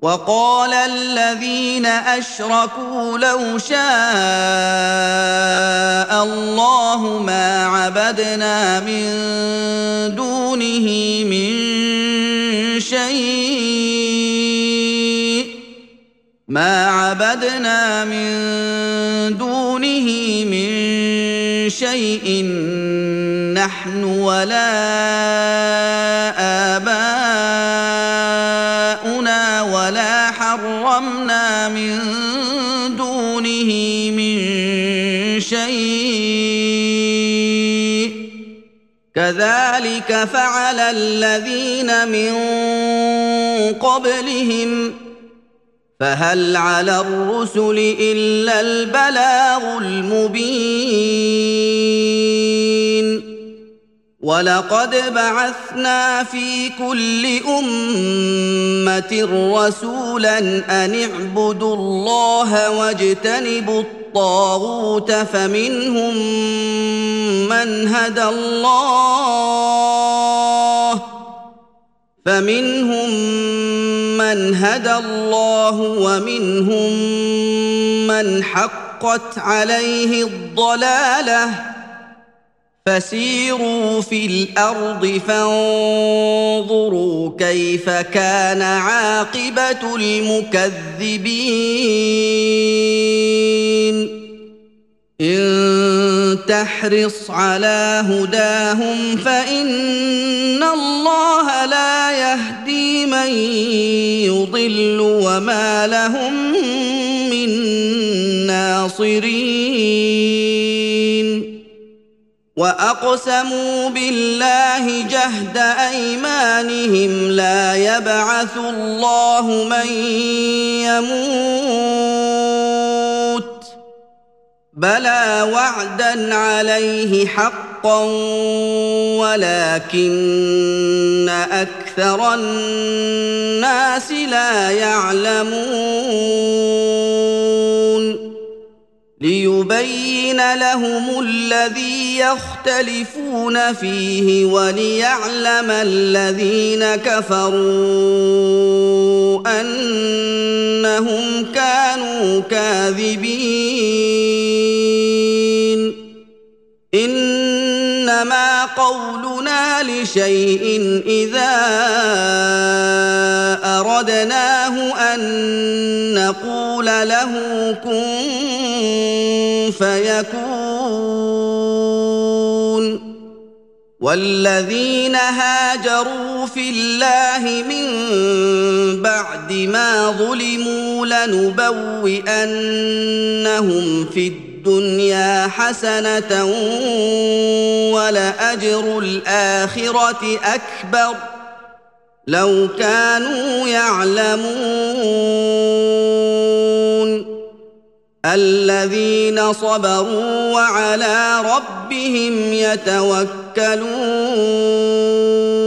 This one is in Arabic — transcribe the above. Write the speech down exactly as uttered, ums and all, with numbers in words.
وقال الذين أشركوا لو شاء الله ما عبدنا من دونه من شيء ما عبدنا من دونه من شيء نحن ولا آباؤنا ولا حرمنا من دونه من شيء كذلك فعل الذين من قبلهم فهل على الرسل إلا البلاغ المبين ولقد بعثنا في كل أمة رسولا أن اعبدوا الله واجتنبوا الطاغوت فمنهم من هدى الله فمنهم من هدى الله ومنهم من حقت عليه الضلالة فسيروا في الأرض فانظروا كيف كان عاقبة المكذبين إن تحرص على هداهم فإن الله لا يهدي من يضل وما لهم من ناصرين وأقسموا بالله جهد أيمانهم لا يبعث الله من يموت بلى وعدا عليه حقا ولكن أكثر الناس لا يعلمون ليبين لهم الذي يختلفون فيه وليعلم الذين كفروا أنهم كانوا كاذبين إنما قولنا لشيء إذا أردناه أن نقول له كن فيكون والذين هاجروا في الله من بعد ما ظلموا لنبوئنهم في الدنيا حسنة ولأجر الآخرة أكبر لو كانوا يعلمون الذين صبروا وعلى ربهم يتوكلون